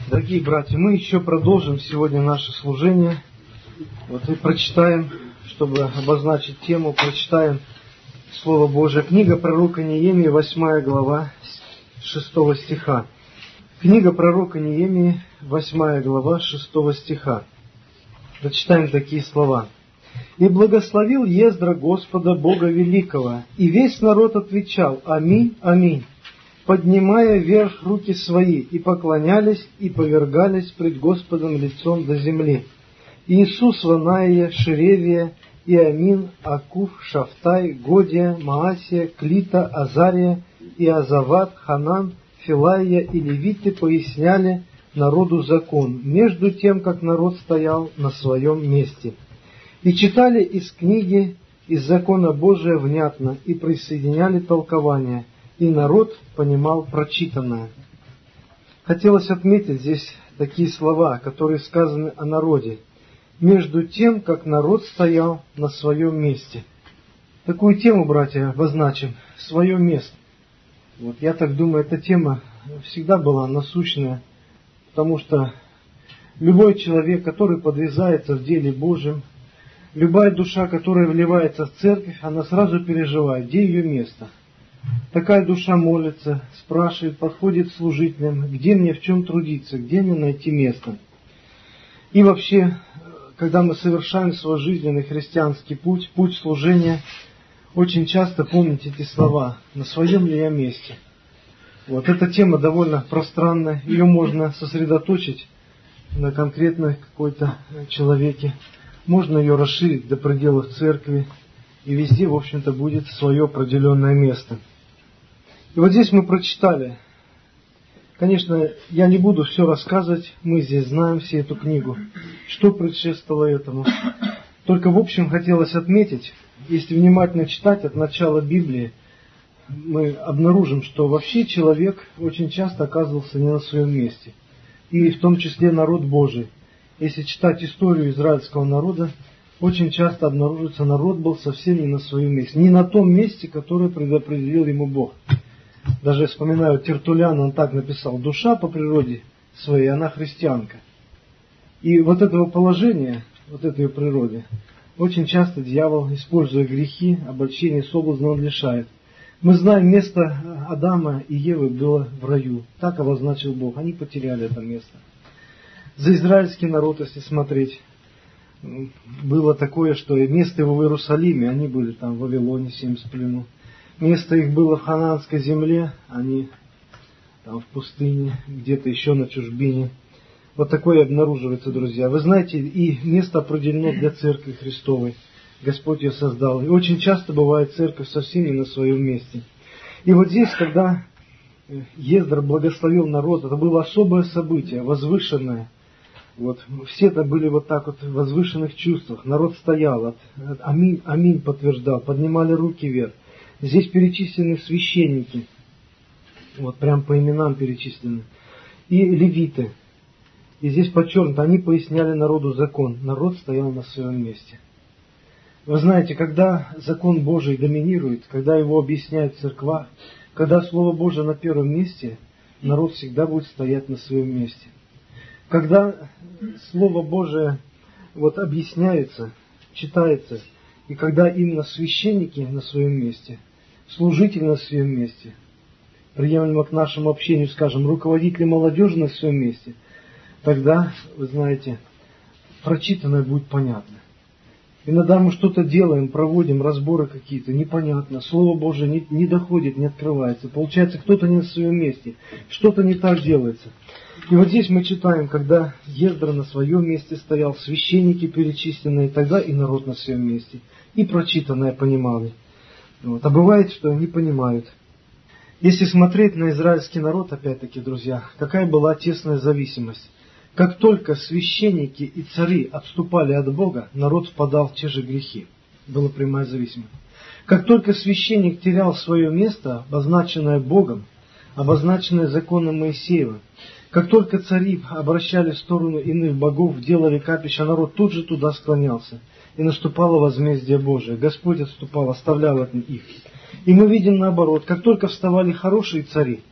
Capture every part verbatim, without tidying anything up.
Дорогие братья, мы еще продолжим сегодня наше служение. Вот и прочитаем, чтобы обозначить тему, прочитаем Слово Божие. Книга пророка Неемии, восьмая глава, шестого стиха. Книга пророка Неемии, восьмая глава, шестого стиха. Прочитаем такие слова. «И благословил Ездра Господа Бога Великого, и весь народ отвечал: Аминь, Аминь, поднимая вверх руки свои, и поклонялись, и повергались пред Господом лицом до земли. Иисус, Ванаия, Шеревия, Иамин, Акуф, Шафтай, Годия, Маасия, Клита, Азария, Иозават, Ханан, Филаия и левиты поясняли народу закон, между тем, как народ стоял на своем месте. И читали из книги, из закона Божия внятно, и присоединяли толкование, и народ понимал прочитанное». Хотелось отметить здесь такие слова, которые сказаны о народе. Между тем, как народ стоял на своем месте. Такую тему, братья, обозначим. Свое место. Вот, я так думаю, эта тема всегда была насущная, потому что любой человек, который подвязается в деле Божьем, любая душа, которая вливается в церковь, она сразу переживает, где ее место. Такая душа молится, спрашивает, подходит к служителям, где мне в чем трудиться, где мне найти место. И вообще, когда мы совершаем свой жизненный христианский путь, путь служения, очень часто помните эти слова: «На своем ли я месте?». Вот эта тема довольно пространная, ее можно сосредоточить на конкретной какой-то человеке, можно ее расширить до пределов церкви, и везде, в общем-то, будет свое определенное место. И вот здесь мы прочитали. Конечно, я не буду все рассказывать, мы здесь знаем всю эту книгу, что предшествовало этому. Только в общем хотелось отметить, если внимательно читать от начала Библии, мы обнаружим, что вообще человек очень часто оказывался не на своем месте. И в том числе народ Божий. Если читать историю израильского народа, очень часто обнаружится, народ был совсем не на своем месте. Не на том месте, которое предопределил ему Бог. Даже я вспоминаю Тертуллиан, он так написал: душа по природе своей, она христианка. И вот этого положения, вот этой природы, очень часто дьявол, используя грехи, обольщение, соблазн, он лишает. Мы знаем, место Адама и Евы было в раю. Так обозначил Бог. Они потеряли это место. За израильский народ, если смотреть, было такое, что место его в Иерусалиме, они были там в Вавилоне, семьдесят в плену. Место их было в Ханаанской земле, они там в пустыне, где-то еще на чужбине. Вот такое обнаруживается, друзья. Вы знаете, и место определено для Церкви Христовой. Господь ее создал. И очень часто бывает церковь совсем не на своем месте. И вот здесь, когда Ездра благословил народ, это было особое событие, возвышенное. Вот, все это были вот так вот в возвышенных чувствах. Народ стоял, от, от, аминь, аминь подтверждал, поднимали руки вверх. Здесь перечислены священники, вот прям по именам перечислены, и левиты. И здесь подчеркнуто, они поясняли народу закон. Народ стоял на своем месте. Вы знаете, когда закон Божий доминирует, когда его объясняют в церквах, когда Слово Божие на первом месте, народ всегда будет стоять на своем месте. Когда Слово Божие вот объясняется, читается, и когда именно священники на своем месте, служители на своем месте, приемлемо к нашему общению, скажем, руководители молодежи на своем месте, тогда, вы знаете, прочитанное будет понятно. Иногда мы что-то делаем, проводим разборы какие-то, непонятно, Слово Божие не, не доходит, не открывается. Получается, кто-то не на своем месте, что-то не так делается. И вот здесь мы читаем, когда Ездра на своем месте стоял, священники перечисленные, тогда и народ на своем месте. И прочитанное понимали. Вот. А бывает, что не понимают. Если смотреть на израильский народ, опять-таки, друзья, какая была тесная зависимость. Как только священники и цари отступали от Бога, народ впадал в те же грехи. Была прямая зависимость. Как только священник терял свое место, обозначенное Богом, обозначенное законом Моисеева, как только цари обращали в сторону иных богов, делали капища, народ тут же туда склонялся. И наступало возмездие Божие. Господь отступал, оставлял от них. И мы видим наоборот, как только вставали хорошие цари,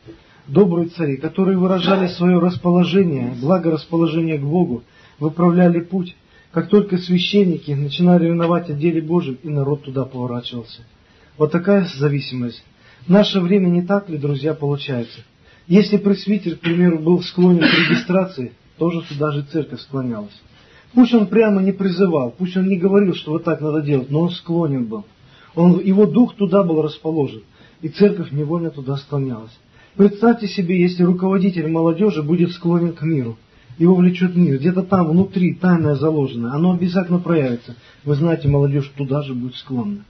добрые цари, которые выражали свое расположение, благорасположение к Богу, выправляли путь. Как только священники начинали ревновать о деле Божьем, и народ туда поворачивался. Вот такая зависимость. В наше время не так ли, друзья, получается? Если пресвитер, к примеру, был склонен к регистрации, тоже туда же церковь склонялась. Пусть он прямо не призывал, пусть он не говорил, что вот так надо делать, но он склонен был. Он, его дух туда был расположен, и церковь невольно туда склонялась. Представьте себе, если руководитель молодежи будет склонен к миру, его влечет мир, где-то там внутри тайное заложенное, оно обязательно проявится. Вы знаете, молодежь туда же будет склонна.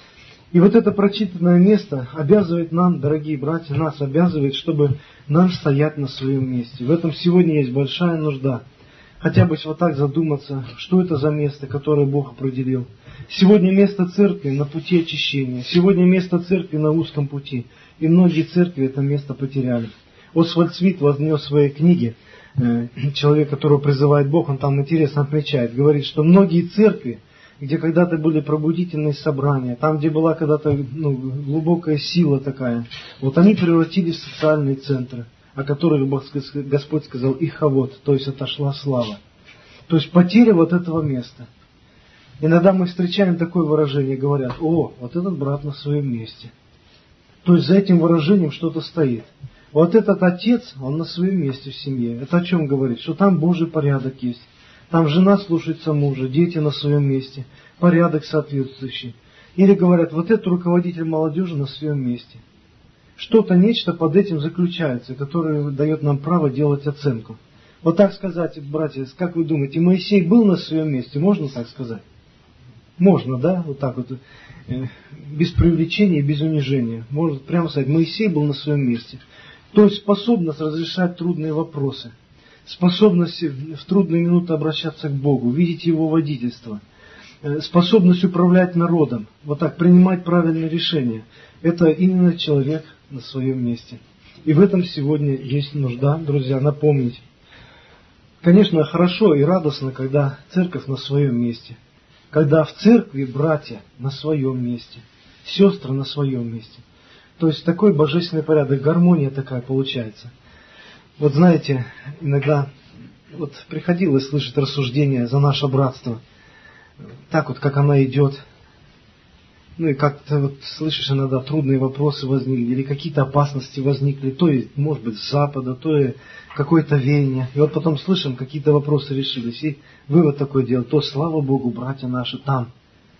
И вот это прочитанное место обязывает нам, дорогие братья, нас обязывает, чтобы нам стоять на своем месте. В этом сегодня есть большая нужда. Хотя бы вот так задуматься, что это за место, которое Бог определил. Сегодня место церкви на пути очищения. Сегодня место церкви на узком пути. И многие церкви это место потеряли. Освальд Смит вознес в своей книге, человек, которого призывает Бог, он там интересно отмечает, говорит, что многие церкви, где когда-то были пробудительные собрания, там, где была когда-то ну, глубокая сила такая, вот они превратились в социальные центры, о которых Господь сказал ихавод, то есть отошла слава. То есть потеря вот этого места. Иногда мы встречаем такое выражение, говорят, о, вот этот брат на своем месте. То есть за этим выражением что-то стоит. Вот этот отец, он на своем месте в семье. Это о чем говорит? Что там Божий порядок есть. Там жена слушается мужа, дети на своем месте, порядок соответствующий. Или говорят, вот этот руководитель молодежи на своем месте. Что-то, нечто под этим заключается, которое дает нам право делать оценку. Вот так сказать, братья, как вы думаете, Моисей был на своем месте? Можно так сказать? Можно, да? Вот так вот, без привлечения, без унижения. Можно прямо сказать, Моисей был на своем месте. То есть способность разрешать трудные вопросы. Способность в трудные минуты обращаться к Богу, видеть Его водительство, способность управлять народом, вот так, принимать правильные решения. Это именно человек на своем месте. И в этом сегодня есть нужда, друзья, напомнить. Конечно, хорошо и радостно, когда церковь на своем месте, когда в церкви братья на своем месте, сестры на своем месте. То есть такой божественный порядок, гармония такая получается. Вот знаете, иногда вот приходилось слышать рассуждения за наше братство, так вот, как она идет. Ну и как-то вот слышишь, иногда трудные вопросы возникли, или какие-то опасности возникли, то и, может быть, с запада, то и какое-то веяние. И вот потом слышим, какие-то вопросы решились. И вывод такой делал, то, слава Богу, братья наши там,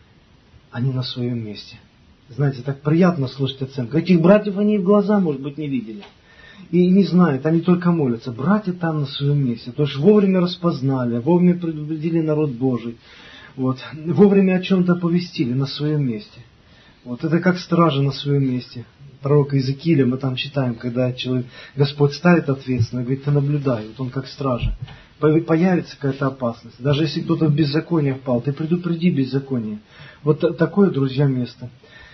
они на своем месте. Знаете, так приятно слышать оценку. Этих братьев они и в глаза, может быть, не видели. И не знают, они только молятся. Братья там на своем месте. То есть вовремя распознали, вовремя предупредили народ Божий. Вот. Вовремя о чем-то оповестили на своем месте. Вот. Это как стража на своем месте. Пророка Иезекииля мы там читаем, когда человек, Господь ставит ответственно, говорит, ты наблюдай, вот он как стража. Появится какая-то опасность. Даже если кто-то в беззаконие впал, ты предупреди беззаконие. Вот такое, друзья, место.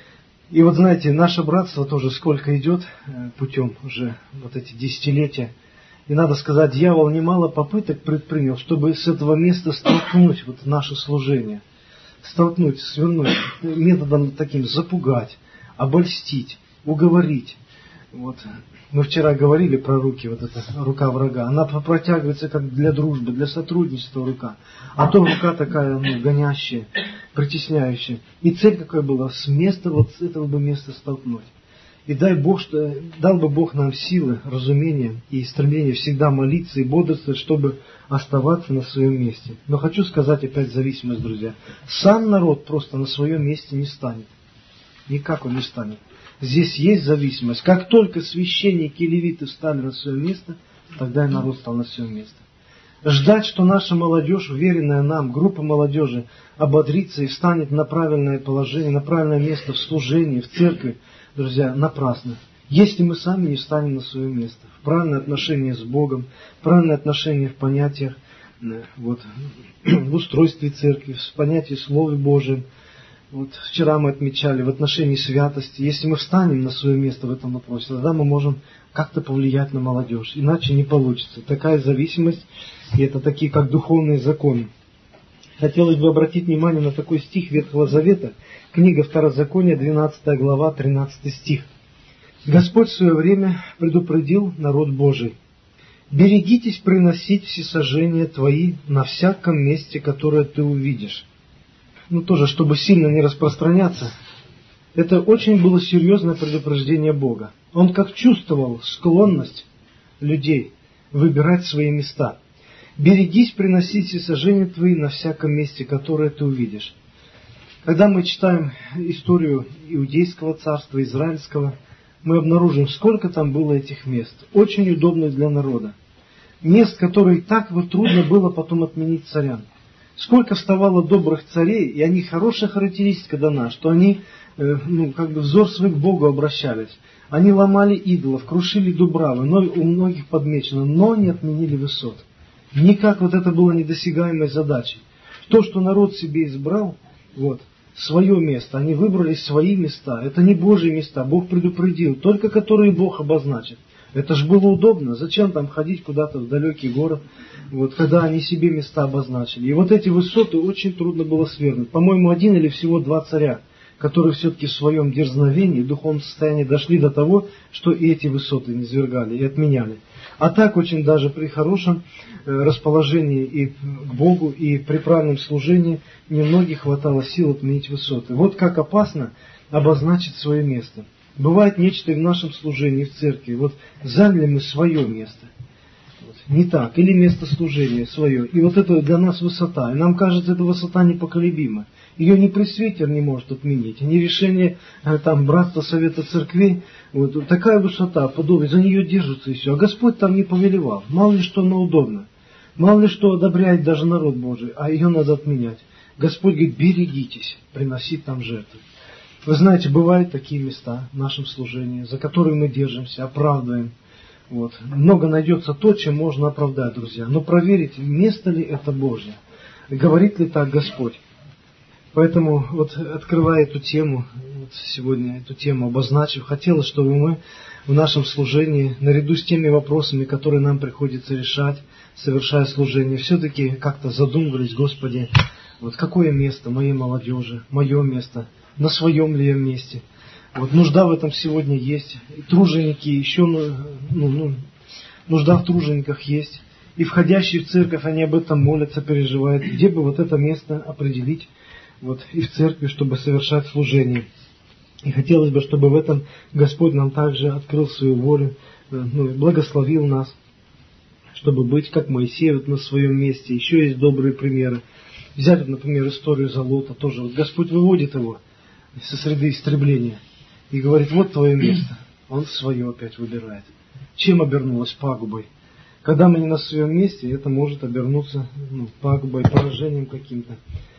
И вот знаете, наше братство тоже сколько идет путем уже вот эти десятилетия. И надо сказать, дьявол немало попыток предпринял, чтобы с этого места столкнуть вот наше служение. Столкнуть, свернуть, методом таким запугать, обольстить, уговорить. Вот. Мы вчера говорили про руки, вот эта рука врага. Она протягивается как для дружбы, для сотрудничества рука. А то рука такая, ну, гонящая, притесняющая. И цель какая была? С места, вот с этого бы места столкнуть. И дай Бог, что, дал бы Бог нам силы, разумения и стремление всегда молиться и бодрствовать, чтобы оставаться на своем месте. Но хочу сказать опять зависимость, друзья. Сам народ просто на своем месте не станет. Никак он не станет. Здесь есть зависимость. Как только священники и левиты встали на свое место, тогда и народ стал на свое место. Ждать, что наша молодежь, уверенная нам, группа молодежи, ободрится и встанет на правильное положение, на правильное место в служении, в церкви, друзья, напрасно. Если мы сами не встанем на свое место, в правильное отношение с Богом, в правильное отношение в понятиях, вот, в устройстве церкви, в понятии Слова Божьем. Вот вчера мы отмечали в отношении святости. Если мы встанем на свое место в этом вопросе, тогда мы можем как-то повлиять на молодежь. Иначе не получится. Такая зависимость, и это такие как духовные законы. Хотелось бы обратить внимание на такой стих Ветхого Завета, книга Второзакония, двенадцатая глава, тринадцатый стих. Господь в свое время предупредил народ Божий: «Берегитесь приносить всесожжения твои на всяком месте, которое ты увидишь». Ну, тоже, чтобы сильно не распространяться, это очень было серьезное предупреждение Бога. Он как чувствовал склонность людей выбирать свои места. «Берегись приносить всесожжения твои на всяком месте, которое ты увидишь». Когда мы читаем историю Иудейского царства, Израильского, мы обнаружим, сколько там было этих мест, очень удобных для народа. Мест, которые так вот трудно было потом отменить царям. Сколько вставало добрых царей, и они хорошая характеристика дана, что они э, ну, как бы взор свой к Богу обращались. Они ломали идолов, крушили дубравы, но у многих подмечено, но не отменили высот. Никак вот это было недосягаемой задачей. То, что народ себе избрал, вот, свое место, они выбрали свои места. Это не Божьи места, Бог предупредил, только которые Бог обозначит. Это ж было удобно. Зачем там ходить куда-то в далекий город, вот, когда они себе места обозначили. И вот эти высоты очень трудно было свергнуть. По-моему, один или всего два царя, которые все-таки в своем дерзновении, в духовном состоянии дошли до того, что и эти высоты не свергали и отменяли. А так очень даже при хорошем расположении и к Богу, и при правильном служении немногим хватало сил отменить высоты. Вот как опасно обозначить свое место. Бывает нечто и в нашем служении, в церкви. Вот заняли мы свое место. Вот. Не так. Или место служения свое. И вот это для нас высота. И нам кажется, эта высота непоколебима. Ее ни пресвитер не может отменить, ни решение там братства совета церквей. Вот такая высота, подобие, за нее держится и все. А Господь там не повелевал. Мало ли что оно удобно. Мало ли что одобряет даже народ Божий, а ее надо отменять. Господь говорит: берегитесь приносить там жертвы. Вы знаете, бывают такие места в нашем служении, за которые мы держимся, оправдываем. Вот. Много найдется то, чем можно оправдать, друзья. Но проверить, место ли это Божье. Говорит ли так Господь. Поэтому, вот открывая эту тему, вот сегодня эту тему обозначив, хотелось, чтобы мы в нашем служении, наряду с теми вопросами, которые нам приходится решать, совершая служение, все-таки как-то задумывались: Господи, вот какое место моей молодежи, мое место, на своем ли я месте. Вот нужда в этом сегодня есть. И труженики еще, ну, ну, нужда в тружениках есть. И входящие в церковь, они об этом молятся, переживают. Где бы вот это место определить, вот, и в церкви, чтобы совершать служение. И хотелось бы, чтобы в этом Господь нам также открыл свою волю, ну, благословил нас, чтобы быть как Моисей вот на своем месте. Еще есть добрые примеры. Взять, например, историю за Лота тоже. Вот Господь выводит его со среды истребления и говорит: вот твое место. Он свое опять выбирает. Чем обернулось пагубой? Когда мы не на своем месте, это может обернуться, ну, пагубой, поражением каким-то.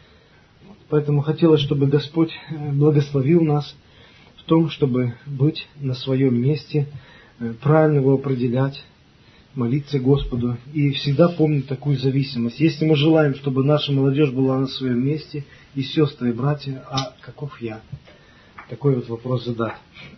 Поэтому хотелось, чтобы Господь благословил нас в том, чтобы быть на своем месте, правильно его определять, молиться Господу и всегда помнить такую зависимость. Если мы желаем, чтобы наша молодежь была на своем месте, и сестры, и братья, а каков я? Такой вот вопрос задать.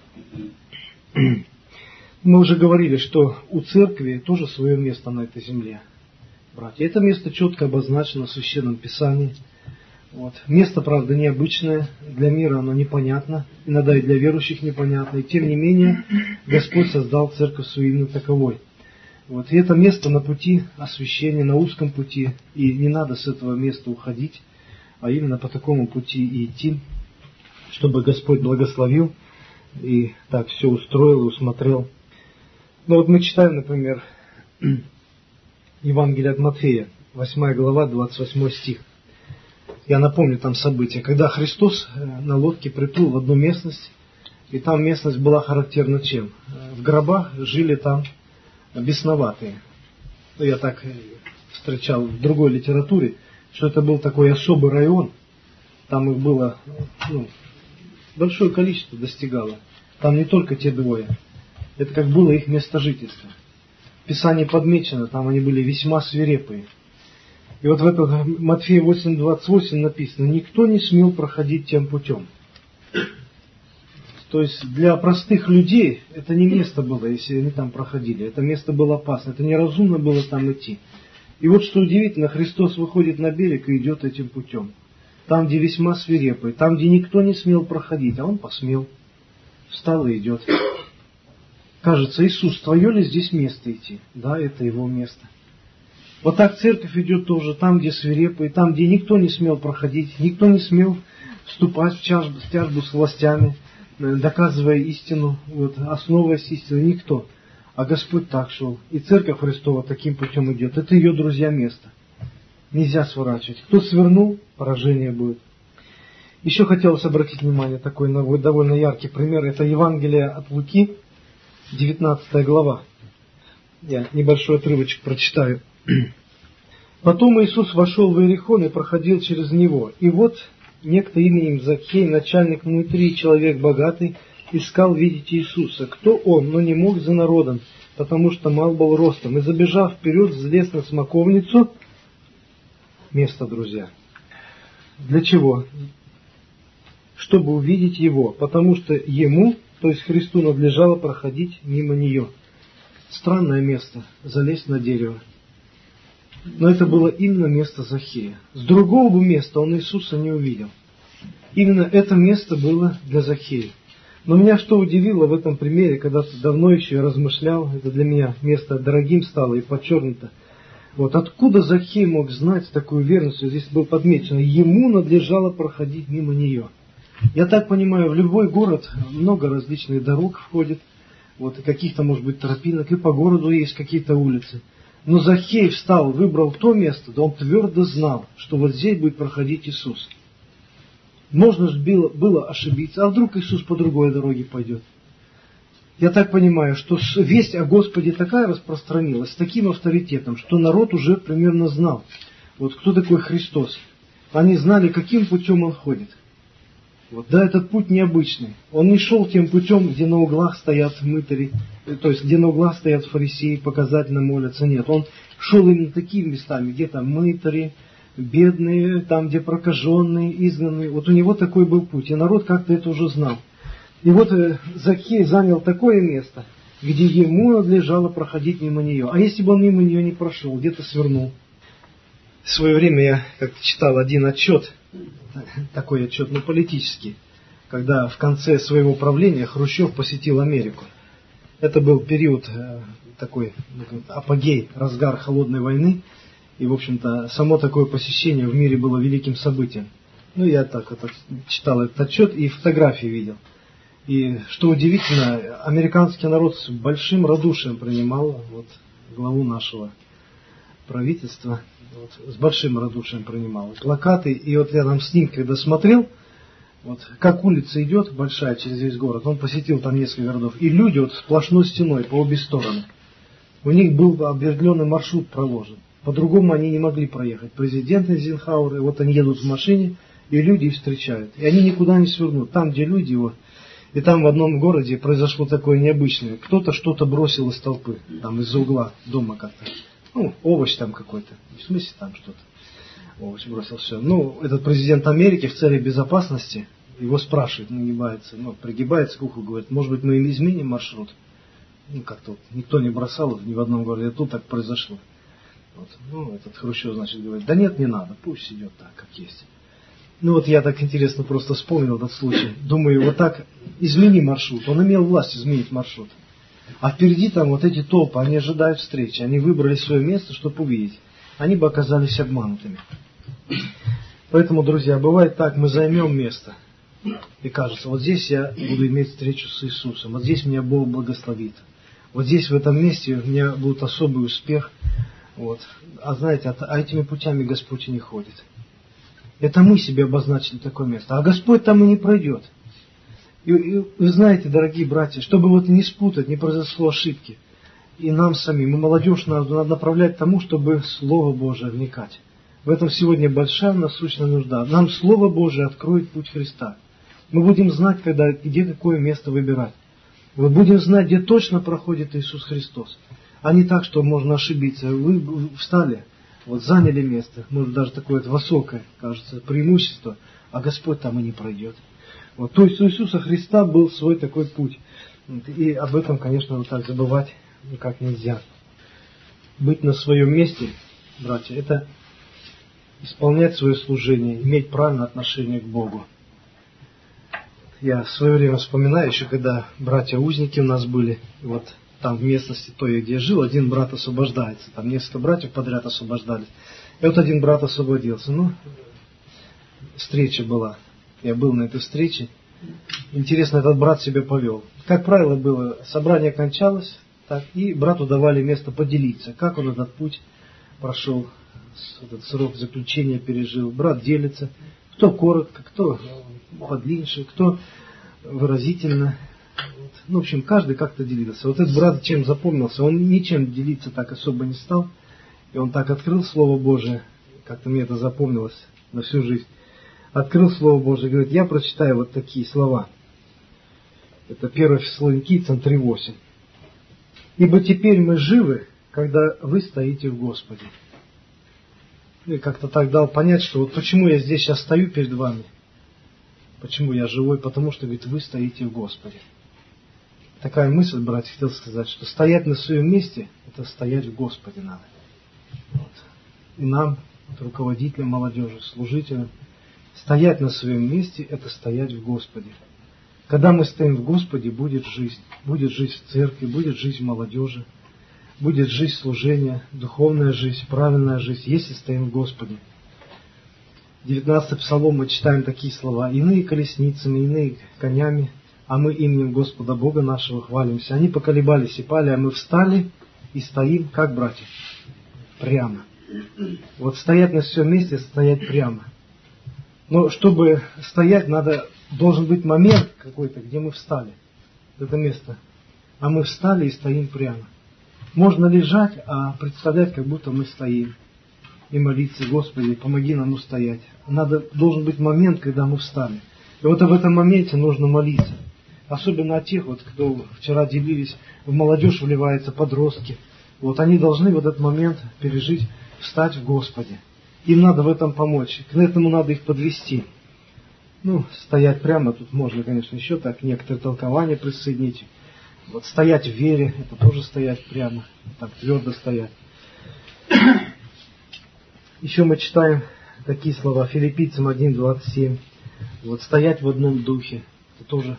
Мы уже говорили, что у церкви тоже свое место на этой земле, братья. Это место четко обозначено в Священном Писании. Вот. Место, правда, необычное, для мира оно непонятно, иногда и для верующих непонятно, и тем не менее Господь создал церковь свою именно таковой. Вот. И это место на пути освящения, на узком пути, и не надо с этого места уходить, а именно по такому пути и идти, чтобы Господь благословил и так все устроил и усмотрел. Ну вот мы читаем, например, Евангелие от Матфея, восьмая глава, двадцать восьмой стих. Я напомню там события, когда Христос на лодке приплыл в одну местность, и там местность была характерна чем? В гробах жили там бесноватые. Ну, я так встречал в другой литературе, что это был такой особый район. Там их было, ну, большое количество достигало. Там не только те двое. Это как было их место жительства. В Писании подмечено, там они были весьма свирепые. И вот в этом Матфея восемь двадцать восемь написано: никто не смел проходить тем путем. То есть для простых людей это не место было, если они там проходили. Это место было опасно, это неразумно было там идти. И вот что удивительно, Христос выходит на берег и идет этим путем. Там, где весьма свирепый, там, где никто не смел проходить, а он посмел. Встал и идет. скажется: Иисус, твое ли здесь место идти? Да, это его место. Вот так церковь идет тоже там, где свирепые, там, где никто не смел проходить, никто не смел вступать в тяжбу, в тяжбу с властями, доказывая истину, вот, основываясь истиной, никто. А Господь так шел. И Церковь Христова таким путем идет. Это ее, друзья, место. Нельзя сворачивать. Кто свернул, поражение будет. Еще хотелось обратить внимание, такой довольно яркий пример. Это Евангелие от Луки, девятнадцатая глава. Я небольшой отрывочек прочитаю. «Потом Иисус вошел в Иерихон и проходил через него. И вот некто именем Закхей, начальник внутри, человек богатый, искал видеть Иисуса. Кто он, но не мог за народом, потому что мал был ростом. И, забежав вперед, взлез на смоковницу». Место, друзья. Для чего? Чтобы увидеть его, потому что ему, то есть Христу, надлежало проходить мимо нее. Странное место, залезть на дерево. Но это было именно место Захея. С другого бы места он Иисуса не увидел. Именно это место было для Захея. Но меня что удивило в этом примере, когда-то давно еще я размышлял, это для меня место дорогим стало и подчеркнуто. Вот откуда Захей мог знать такую верность? Здесь было подмечено: ему надлежало проходить мимо нее. Я так понимаю, в любой город много различных дорог входит, вот, и каких-то, может быть, тропинок, и по городу есть какие-то улицы. Но Захей встал, выбрал то место, да он твердо знал, что вот здесь будет проходить Иисус. Можно же было, было ошибиться, а вдруг Иисус по другой дороге пойдет. Я так понимаю, что весть о Господе такая распространилась, с таким авторитетом, что народ уже примерно знал, вот кто такой Христос. Они знали, каким путем Он ходит. Вот, да, этот путь необычный. Он не шел тем путем, где на углах стоят мытари, то есть где на углах стоят фарисеи, показательно молятся. Нет, он шел именно такими местами, где там мытари, бедные, там, где прокаженные, изгнанные. Вот у него такой был путь, и народ как-то это уже знал. И вот Захей занял такое место, где ему надлежало проходить мимо нее. А если бы он мимо нее не прошел, где-то свернул. В свое время я как-то читал один отчет, такой отчет, ну, политический, когда в конце своего правления Хрущев посетил Америку. Это был период такой, апогей, разгар холодной войны, и, в общем-то, само такое посещение в мире было великим событием. Ну, я так это, читал этот отчет и фотографии видел. И, что удивительно, американский народ с большим радушием принимал вот, главу нашего правительства, вот, с большим радушием принимал. Плакаты, и вот рядом с ним, когда смотрел, вот, как улица идет, большая, через весь город, он посетил там несколько городов, и люди вот сплошной стеной по обе стороны. У них был определенный маршрут проложен. По-другому они не могли проехать. Президент Эйзенхауэр, и вот они едут в машине, и люди их встречают. И они никуда не свернут. Там, где люди его... И там в одном городе произошло такое необычное. Кто-то что-то бросил из толпы, там из-за угла дома как-то. Ну, овощ там какой-то. В смысле там что-то. Овощ бросил, все. Ну, этот президент Америки в целях безопасности его спрашивает, нагибается, ну, пригибается к уху, говорит: может быть, мы изменим маршрут? Ну, как-то вот никто не бросал ни в одном городе, а тут так произошло. Вот. Ну, этот Хрущев, значит, говорит: да нет, не надо, пусть идет так, как есть. Ну вот я так интересно просто вспомнил этот случай. Думаю, вот так измени маршрут. Он имел власть изменить маршрут. А впереди там вот эти толпы, они ожидают встречи. Они выбрали свое место, чтобы увидеть. Они бы оказались обманутыми. Поэтому, друзья, бывает так, мы займем место. И кажется, вот здесь я буду иметь встречу с Иисусом. Вот здесь меня Бог благословит. Вот здесь, в этом месте, у меня будет особый успех. Вот. А знаете, а этими путями Господь и не ходит. Это мы себе обозначили такое место. А Господь там и не пройдет. И, и вы знаете, дорогие братья, чтобы вот не спутать, не произошло ошибки. И нам самим, и молодежь надо, надо направлять к тому, чтобы в Слово Божие вникать. В этом сегодня большая насущная нужда. Нам Слово Божие откроет путь Христа. Мы будем знать, когда, где какое место выбирать. Мы будем знать, где точно проходит Иисус Христос. А не так, что можно ошибиться. Вы встали, вот заняли место, может даже такое высокое, кажется, преимущество, а Господь там и не пройдет. Вот, то есть у Иисуса Христа был свой такой путь. И об этом, конечно, вот так забывать никак нельзя. Быть на своем месте, братья, это исполнять свое служение, иметь правильное отношение к Богу. Я в свое время вспоминаю, еще когда братья-узники у нас были, вот там в местности той, где я жил, один брат освобождается, там несколько братьев подряд освобождались. И вот один брат освободился. Ну, встреча была. Я был на этой встрече. Интересно, этот брат себя повел. Как правило, было, собрание кончалось, так, и брату давали место поделиться, как он этот путь прошел, этот срок заключения пережил. Брат делится, кто коротко, кто подлиннее, кто выразительно. Ну, в общем, каждый как-то делился. Вот этот брат чем запомнился, он ничем делиться так особо не стал. И он так открыл Слово Божие, как-то мне это запомнилось на всю жизнь. Открыл Слово Божие и говорит, я прочитаю вот такие слова. Это первое Фессалоникийцам три восемь. «Ибо теперь мы живы, когда вы стоите в Господе». И как-то так дал понять, что вот почему я здесь сейчас стою перед вами. Почему я живой? Потому что, говорит, вы стоите в Господе. Такая мысль, братья, хотел сказать, что стоять на своем месте, это стоять в Господе надо. Вот. И нам, вот, руководителям молодежи, служителям, стоять на своем месте, это стоять в Господе. Когда мы стоим в Господе, будет жизнь. Будет жизнь в церкви, будет жизнь молодежи, будет жизнь служения, духовная жизнь, правильная жизнь, если стоим в Господе. В девятнадцатом Псалом мы читаем такие слова. «Иные колесницами, иные конями, а мы именем Господа Бога нашего хвалимся. Они поколебались и пали, а мы встали и стоим, как братья, прямо». Вот стоять на своем месте, стоять прямо. Но чтобы стоять, надо, должен быть момент какой-то, где мы встали. Это место. А мы встали и стоим прямо. Можно лежать, а представлять, как будто мы стоим. И молиться, Господи, помоги нам устоять. Надо, должен быть момент, когда мы встали. И вот в этом моменте нужно молиться. Особенно о тех, вот, кто вчера делились, в молодежь вливаются подростки. Вот они должны в этот момент пережить, встать в Господе. Им надо в этом помочь. К этому надо их подвести. Ну, стоять прямо, тут можно, конечно, еще так некоторые толкования присоединить. Вот стоять в вере, это тоже стоять прямо, так твердо стоять. Еще мы читаем такие слова, Филиппийцам один двадцать семь. Вот стоять в одном духе, это тоже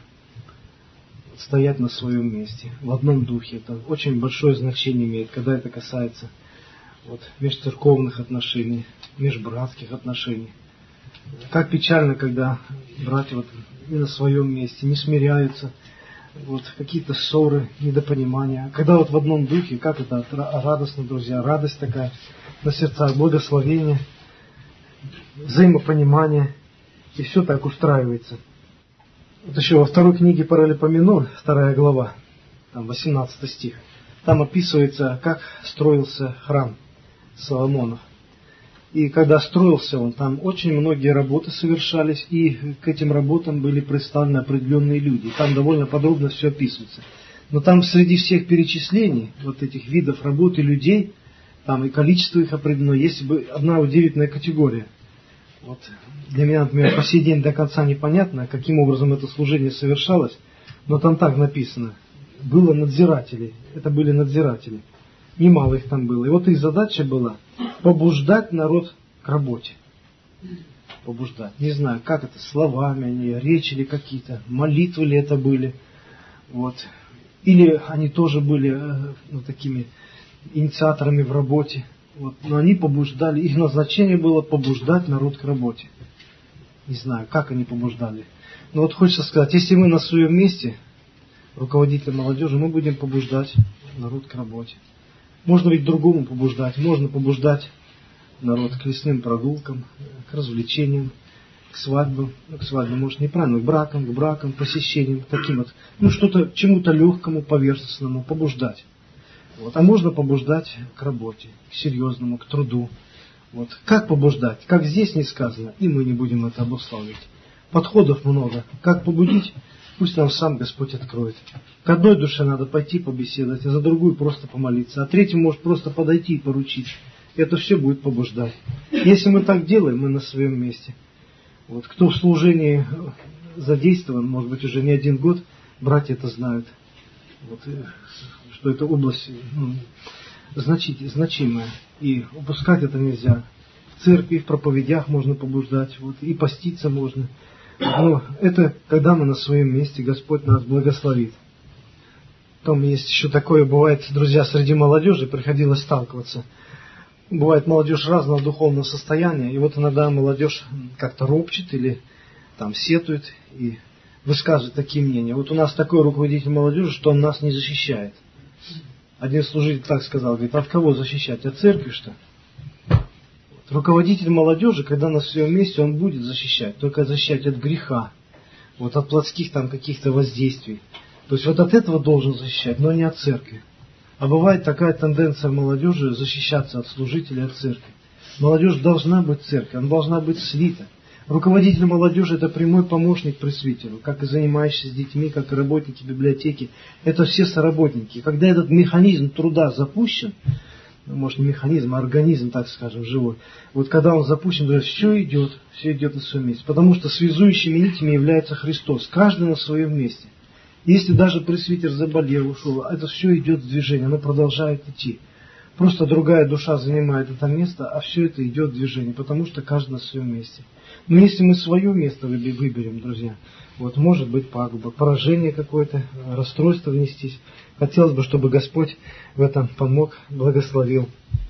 стоять на своем месте, в одном духе. Это очень большое значение имеет, когда это касается вот, межцерковных отношений, межбратских отношений. Как печально, когда братья вот не на своем месте, не смиряются, вот, какие-то ссоры, недопонимания. Когда вот в одном духе, как это радостно, друзья, радость такая на сердцах, благословение, взаимопонимание, и все так устраивается. Вот еще во второй книге Паралипоменон, вторая глава, там восемнадцатый стих, там описывается, как строился храм Соломонов. И когда строился он, там очень многие работы совершались, и к этим работам были представлены определенные люди. Там довольно подробно все описывается. Но там среди всех перечислений, вот этих видов работы людей, там и количество их определено, есть бы одна удивительная категория. Вот для меня, например, по сей день до конца непонятно, каким образом это служение совершалось, но там так написано. Было надзиратели, это были надзиратели. Немало их там было. И вот их задача была побуждать народ к работе. Побуждать. Не знаю, как это, словами они, речи ли какие-то, молитвы ли это были. Вот. Или они тоже были ну, такими инициаторами в работе. Вот. Но они побуждали, их назначение было побуждать народ к работе. Не знаю, как они побуждали. Но вот хочется сказать, если мы на своем месте, руководитель молодежи, мы будем побуждать народ к работе. Можно ведь другому побуждать. Можно побуждать народ к лесным прогулкам, к развлечениям, к свадьбам. Ну, к свадьбам, может, неправильно, к бракам, к бракам, посещениям, таким вот. Ну, что-то, чему-то легкому, поверхностному побуждать. Вот. А можно побуждать к работе, к серьезному, к труду. Вот. Как побуждать? Как здесь не сказано, и мы не будем это обуславливать. Подходов много. Как побудить? Пусть нам сам Господь откроет. К одной душе надо пойти побеседовать, а за другую просто помолиться. А третью может просто подойти и поручить. Это все будет побуждать. Если мы так делаем, мы на своем месте. Вот. Кто в служении задействован, может быть, уже не один год, братья это знают. Вот. Что эта область ну, значит, значимая. И упускать это нельзя. В церкви, в проповедях можно побуждать. Вот. И поститься можно. Но это когда мы на своем месте, Господь нас благословит. Потом есть еще такое, бывает, друзья, среди молодежи приходилось сталкиваться. Бывает молодежь разного духовного состояния, и вот иногда молодежь как-то ропчет или там сетует и высказывает такие мнения. Вот у нас такой руководитель молодежи, что он нас не защищает. Один служитель так сказал, говорит, от кого защищать? От церкви, что? Вот. Руководитель молодежи, когда на своем месте, он будет защищать, только защищать от греха, вот от плотских там каких-то воздействий. То есть вот от этого должен защищать, но не от церкви. А бывает такая тенденция молодежи защищаться от служителей, от церкви. Молодежь должна быть церковь, она должна быть слита. Руководитель молодежи – это прямой помощник пресвитеру, как и занимающийся с детьми, как и работники библиотеки. Это все соработники. Когда этот механизм труда запущен, ну, может не механизм, а организм, так скажем, живой, вот когда он запущен, то все идет, все идет на своем месте. Потому что связующими нитями является Христос, каждый на своем месте. Если даже пресвитер заболел, ушел, это все идет в движение, оно продолжает идти. Просто другая душа занимает это место, а все это идет в движение, потому что каждый на своем месте. Но если мы свое место выберем, друзья, вот может быть пагуба, поражение какое-то, расстройство внестись. Хотелось бы, чтобы Господь в этом помог, благословил.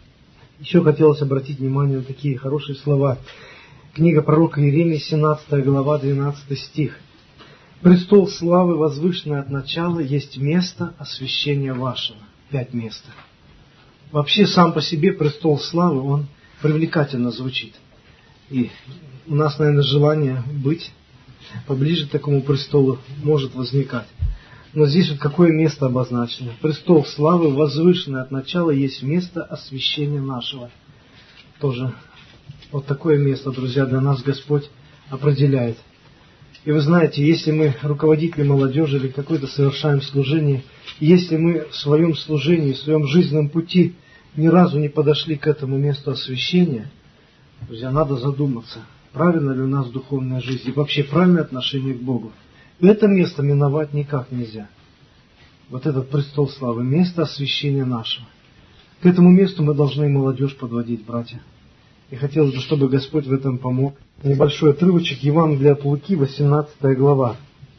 Еще хотелось обратить внимание на такие хорошие слова. Книга пророка Иеремии, семнадцатая глава, двенадцатый стих. «Престол славы, возвышенный от начала, есть место освящения вашего». Пять мест. Вообще, сам по себе престол славы, он привлекательно звучит. И у нас, наверное, желание быть поближе к такому престолу может возникать. Но здесь вот какое место обозначено. Престол славы, возвышенный от начала, есть место освящения нашего. Тоже вот такое место, друзья, для нас Господь определяет. И вы знаете, если мы руководители молодежи или какое-то совершаем служение, если мы в своем служении, в своем жизненном пути ни разу не подошли к этому месту освящения, друзья, надо задуматься, правильно ли у нас духовная жизнь и вообще правильное отношение к Богу. И это место миновать никак нельзя. Вот этот престол славы, место освящения нашего. К этому месту мы должны молодежь подводить, братья. И хотелось бы, чтобы Господь в этом помог. Небольшой отрывочек Евангелия от Луки, восемнадцатая глава,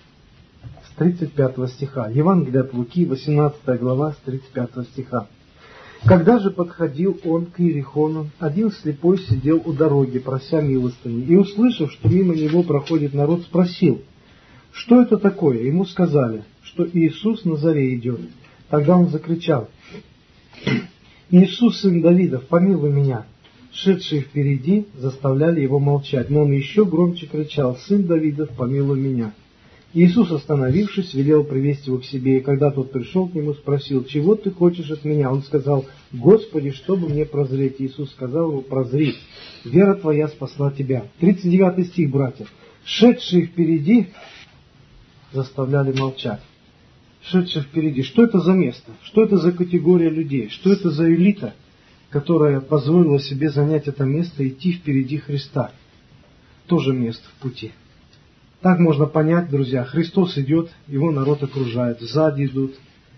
с тридцать пятого стиха. Евангелие от Луки, восемнадцатая глава, с тридцать пятого стиха. «Когда же подходил он к Иерихону, один слепой сидел у дороги, прося милостыни, и, услышав, что мимо него проходит народ, спросил, что это такое? Ему сказали, что Иисус на заре идет. Тогда он закричал, Иисус, сын Давидов, помилуй меня. Шедшие впереди заставляли его молчать, но он еще громче кричал, сын Давидов, помилуй меня. Иисус, остановившись, велел привести его к себе, и когда тот пришел к нему, спросил, чего ты хочешь от меня? Он сказал, Господи, чтобы мне прозреть? Иисус сказал ему, прозри, вера твоя спасла тебя. тридцать девятый стих, братья. Шедшие впереди заставляли молчать. Шедшие впереди. Что это за место? Что это за категория людей? Что это за элита, которая позволила себе занять это место и идти впереди Христа? Тоже место в пути. Так можно понять, друзья, Христос идет, его народ окружает, сзади идут,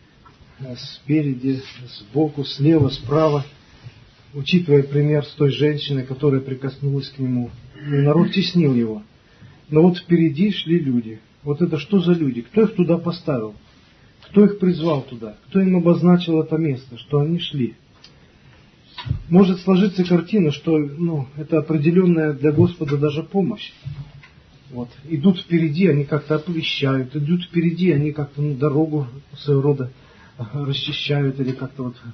спереди, сбоку, слева, справа, учитывая пример с той женщиной, которая прикоснулась к нему. И народ теснил его. Но вот впереди шли люди. Вот это что за люди? Кто их туда поставил? Кто их призвал туда? Кто им обозначил это место, что они шли? Может сложиться картина, что ну, это определенная для Господа даже помощь. Вот. Идут впереди, они как-то оповещают, идут впереди, они как-то ну, дорогу своего рода расчищают или как-то вот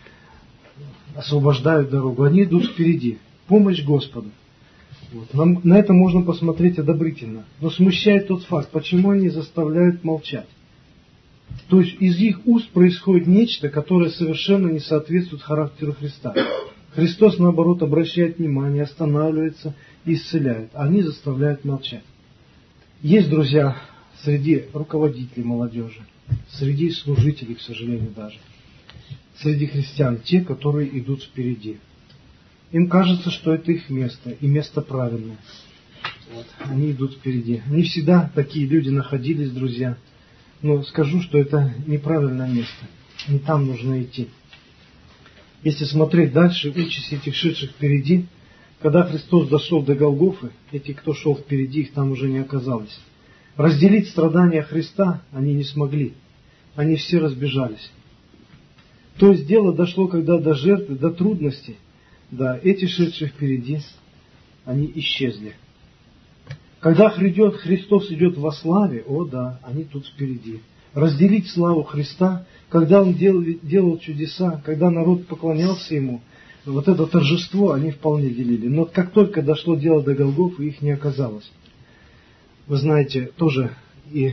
освобождают дорогу. Они идут впереди. Помощь Господу. Вот. Нам, на это можно посмотреть одобрительно. Но смущает тот факт, почему они заставляют молчать. То есть из их уст происходит нечто, которое совершенно не соответствует характеру Христа. Христос, наоборот, обращает внимание, останавливается и исцеляет. А они заставляют молчать. Есть, друзья, среди руководителей молодежи, среди служителей, к сожалению, даже, среди христиан, те, которые идут впереди. Им кажется, что это их место, и место правильное. Вот. Они идут впереди. Не всегда такие люди находились, друзья. Но скажу, что это неправильное место. Не там нужно идти. Если смотреть дальше, участь этих шедших впереди, Когда Христос дошел до Голгофы, эти, кто шел впереди, их там уже не оказалось. Разделить страдания Христа они не смогли. Они все разбежались. То есть дело дошло, когда до жертвы, до трудностей, да, эти шедшие впереди, они исчезли. Когда Христос идет во славе, о да, они тут впереди. Разделить славу Христа, когда Он делал, делал чудеса, когда народ поклонялся Ему, вот это торжество они вполне делили. Но как только дошло дело до Голгофы, их не оказалось. Вы знаете, тоже и,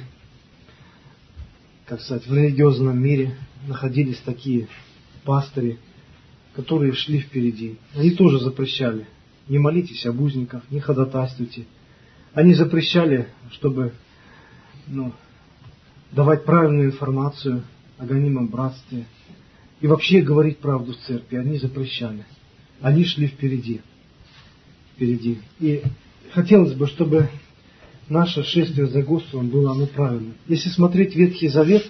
как сказать, в религиозном мире находились такие пастыри, которые шли впереди. Они тоже запрещали: не молитесь об узниках, не ходатайствуйте. Они запрещали, чтобы ну, давать правильную информацию о гонимом братстве и вообще говорить правду в церкви. Они запрещали. Они шли впереди. Впереди. И хотелось бы, чтобы наше шествие за Господом было оно правильным. Если смотреть Ветхий Завет,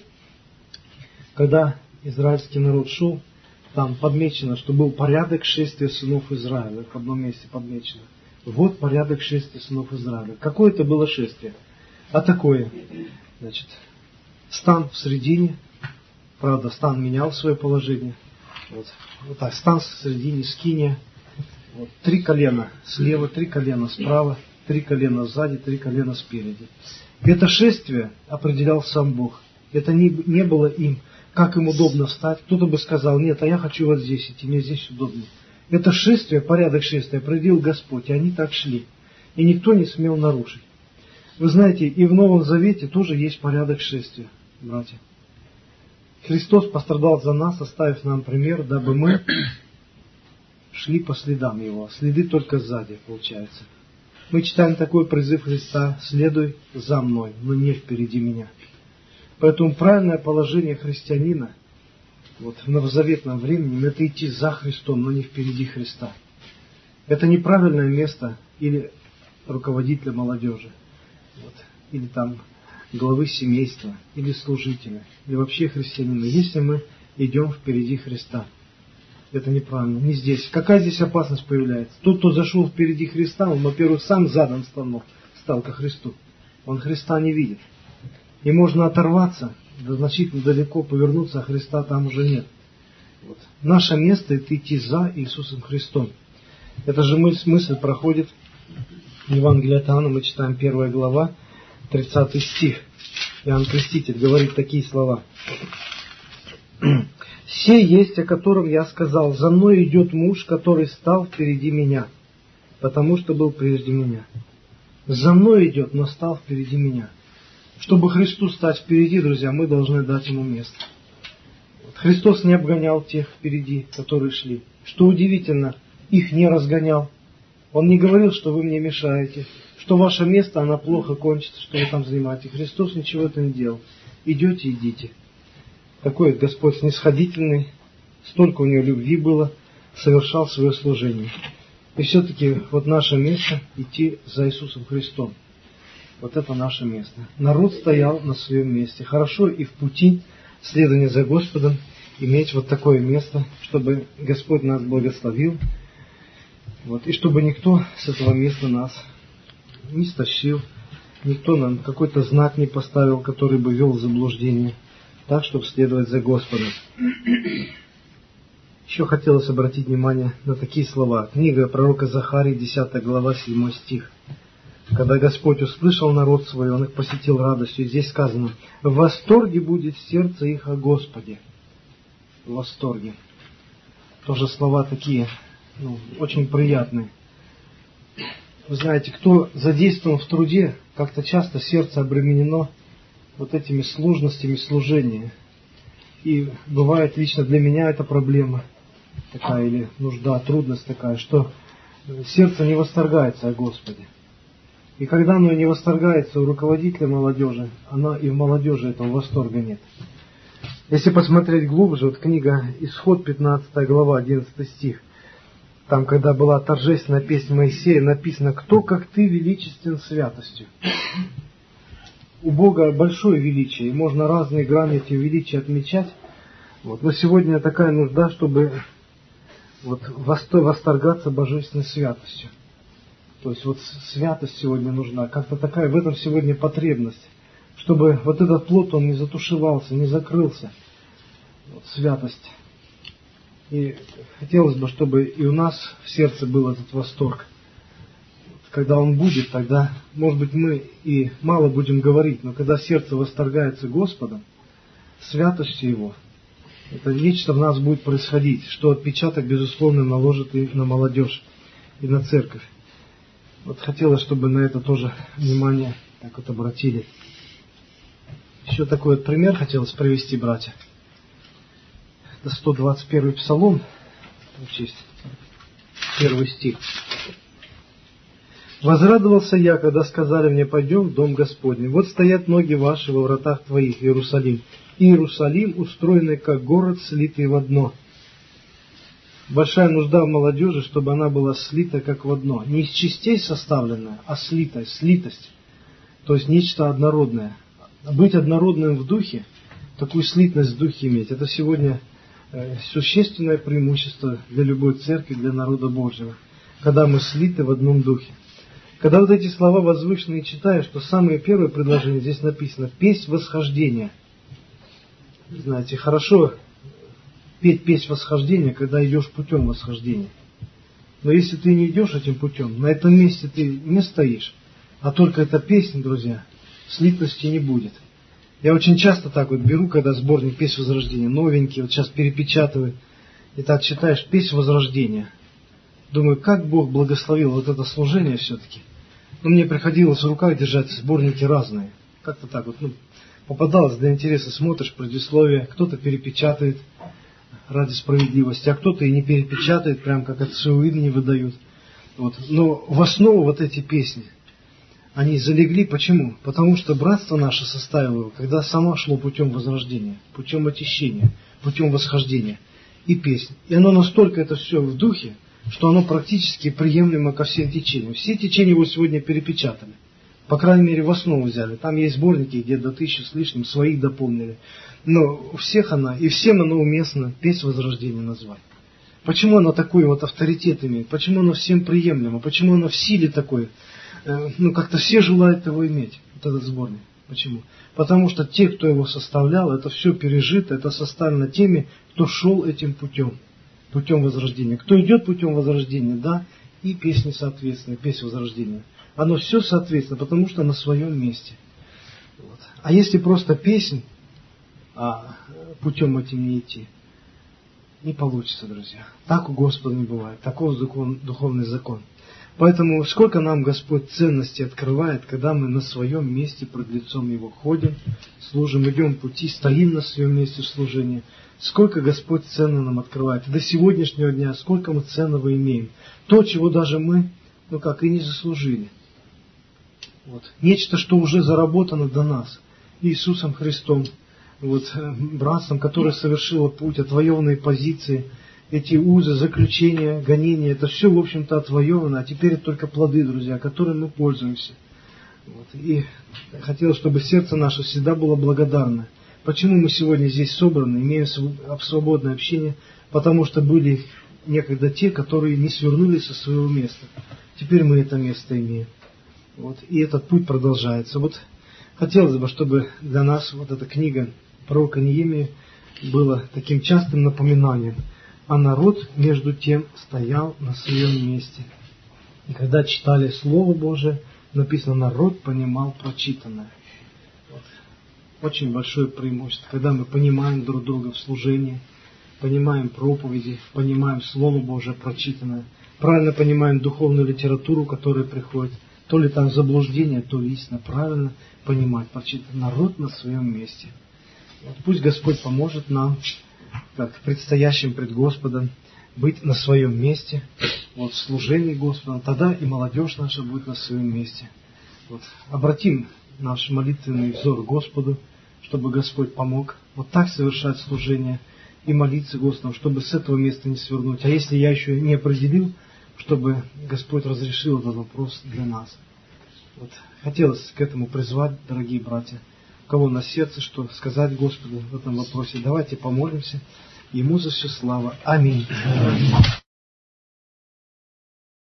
когда израильский народ шел, там подмечено, что был порядок шествия сынов Израиля. В одном месте подмечено. Вот порядок шествия сынов Израиля. Какое это было шествие? А такое. Значит, стан в середине. Правда, стан менял свое положение. Вот, вот так, стан в середине, скиния. Вот, три колена слева, три колена справа, три колена сзади, три колена спереди. Это шествие определял сам Бог. Это не, не было им, как им удобно встать. Кто-то бы сказал: нет, а я хочу вот здесь идти, мне здесь удобнее. Это шествие, порядок шествия определил Господь, и они так шли. И никто не смел нарушить. Вы знаете, и в Новом Завете тоже есть порядок шествия, братья. Христос пострадал за нас, оставив нам пример, дабы мы шли по следам Его. Следы только сзади, получается. Мы читаем такой призыв Христа: «Следуй за мной, но не впереди меня». Поэтому правильное положение христианина вот, в новозаветном времени — это идти за Христом, но не впереди Христа. Это неправильное место или руководителя молодежи, вот, или там главы семейства, или служителя, или вообще христианина, если мы идем впереди Христа. Это неправильно, не здесь. Какая здесь опасность появляется? Тот, кто зашел впереди Христа, он, во-первых, сам задом стал, стал ко Христу. Он Христа не видит. И можно оторваться, значительно далеко повернуться, а Христа там уже нет. Вот. Наше место — это идти за Иисусом Христом. Это же мысль, мысль проходит в Евангелии от Иоанна, мы читаем первая глава, тридцатый стих. Иоанн Креститель говорит такие слова: «Сей есть, о котором я сказал: за мной идет муж, который стал впереди меня, потому что был прежде меня». За мной идет, но стал впереди меня. Чтобы Христу стать впереди, друзья, мы должны дать Ему место. Христос не обгонял тех впереди, которые шли. Что удивительно, их не разгонял. Он не говорил, что вы мне мешаете, что ваше место, оно плохо кончится, что вы там занимаете. Христос ничего этого не делал. Идете, идите. Такой Господь снисходительный, столько у Него любви было, совершал свое служение. И все-таки вот наше место — идти за Иисусом Христом. Вот это наше место. Народ стоял на своем месте. Хорошо и в пути следования за Господом иметь вот такое место, чтобы Господь нас благословил, вот, и чтобы никто с этого места нас не стащил, никто нам какой-то знак не поставил, который бы вел в заблуждение, так, чтобы следовать за Господом. Еще хотелось обратить внимание на такие слова. Книга пророка Захарии, десятая глава, седьмой стих. Когда Господь услышал народ свой, Он их посетил радостью. Здесь сказано: «В восторге будет сердце их о Господе». В восторге. Тоже слова такие, ну, очень приятные. Вы знаете, кто задействован в труде, как-то часто сердце обременено вот этими сложностями служения. И бывает, лично для меня это проблема такая, или нужда, трудность такая, что сердце не восторгается о Господе. И когда оно не восторгается у руководителя молодежи, оно и в молодежи этого восторга нет. Если посмотреть глубже, вот книга Исход, пятнадцатая глава, одиннадцатый стих, там, когда была торжественная песня Моисея, написано: «Кто, как ты, величествен святостью». У Бога большое величие, и можно разные грани этих величия отмечать. Вот. Но сегодня такая нужда, чтобы вот восторгаться божественной святостью. То есть вот святость сегодня нужна, как-то такая, в этом сегодня потребность, чтобы вот этот плод, он не затушевался, не закрылся, вот, святость. И хотелось бы, чтобы и у нас в сердце был этот восторг. Когда он будет, тогда, может быть, мы и мало будем говорить, но когда сердце восторгается Господом, святостью Его, это нечто в нас будет происходить, что отпечаток, безусловно, наложит и на молодежь, и на церковь. Вот хотелось, чтобы на это тоже внимание так вот обратили. Еще такой вот пример хотелось привести, братья. Это сто двадцать первый Псалом, учесть, первый стих. «Возрадовался я, когда сказали мне, пойдем в дом Господний. Вот стоят ноги ваши во вратах твоих, Иерусалим. И Иерусалим, устроенный как город, слитый в одно». Большая нужда в молодежи, чтобы она была слита как в одно. Не из частей составленная, а слитая, слитость. То есть нечто однородное. Быть однородным в духе, такую слитность в духе иметь, это сегодня существенное преимущество для любой церкви, для народа Божьего, когда мы слиты в одном духе. Когда вот эти слова возвышенные читаешь, то самое первое предложение здесь написано «Песнь восхождения». Знаете, хорошо петь песнь восхождения, когда идешь путем восхождения. Но если ты не идешь этим путем, на этом месте ты не стоишь, а только эта песня, друзья, слитности не будет. Я очень часто так вот беру, когда сборник «Песнь возрождения», новенький, вот сейчас перепечатываю, и так читаешь «Песнь возрождения». Думаю, как Бог благословил вот это служение все-таки. Но мне приходилось в руках держать сборники разные. Как-то так вот, ну, попадалось для интереса, смотришь предисловие, кто-то перепечатает ради справедливости, а кто-то и не перепечатает, прям как от своего имени выдают. Вот. Но в основу вот эти песни, они залегли. Почему? Потому что братство наше составило его, когда само шло путем возрождения, путем очищения, путем восхождения и песни. И оно настолько это все в духе, что оно практически приемлемо ко всем течениям. Все течения его сегодня перепечатали. По крайней мере, в основу взяли. Там есть сборники, где до тысячи с лишним своих дополнили. Но у всех она, и всем оно уместно «Песнь возрождения» назвать. Почему оно такой вот авторитет имеет? Почему оно всем приемлемо? Почему оно в силе такой? Ну, как-то все желают его иметь, вот этот сборник. Почему? Потому что те, кто его составлял, это все пережито, это составлено теми, кто шел этим путем. Путем возрождения. Кто идет путем возрождения, да, и песни соответственно, песня возрождения. Оно все соответственно, потому что на своем месте. Вот. А если просто песнь, а путем этим не идти, не получится, друзья. Так у Господа не бывает. Таков закон, духовный закон. Поэтому сколько нам Господь ценностей открывает, когда мы на своем месте пред лицом Его ходим, служим, идем пути, стоим на своем месте в служении. Сколько Господь ценно нам открывает. И до сегодняшнего дня сколько мы ценного имеем. То, чего даже мы, ну как, и не заслужили. Вот. Нечто, что уже заработано до нас. Иисусом Христом, вот, братством, которое совершило путь, отвоеванные позиции, эти узы, заключения, гонения, это все, в общем-то, отвоевано, а теперь это только плоды, друзья, которыми мы пользуемся. Вот. И хотелось, чтобы сердце наше всегда было благодарно. Почему мы сегодня здесь собраны, имеем свободное общение? Потому что были некогда те, которые не свернули со своего места. Теперь мы это место имеем. Вот. И этот путь продолжается. Вот хотелось бы, чтобы для нас вот эта книга пророка Неемии была таким частым напоминанием. А народ, между тем, стоял на своем месте. И когда читали Слово Божие, написано, народ понимал прочитанное. Вот. Очень большое преимущество, когда мы понимаем друг друга в служении, понимаем проповеди, понимаем Слово Божие прочитанное, правильно понимаем духовную литературу, которая приходит, то ли там заблуждение, то ли истина, правильно понимать, прочитать. Народ на своем месте. Вот пусть Господь поможет нам, как предстоящим пред Господом, быть на своем месте, вот, в служении Господа, тогда и молодежь наша будет на своем месте. Вот, обратим наш молитвенный взор Господу, чтобы Господь помог вот так совершать служение и молиться Господу, чтобы с этого места не свернуть. А если я еще не определил, чтобы Господь разрешил этот вопрос для нас. Вот. Хотелось к этому призвать, дорогие братья, у кого на сердце, что сказать Господу в этом вопросе. Давайте помолимся. Ему за все слава. Аминь.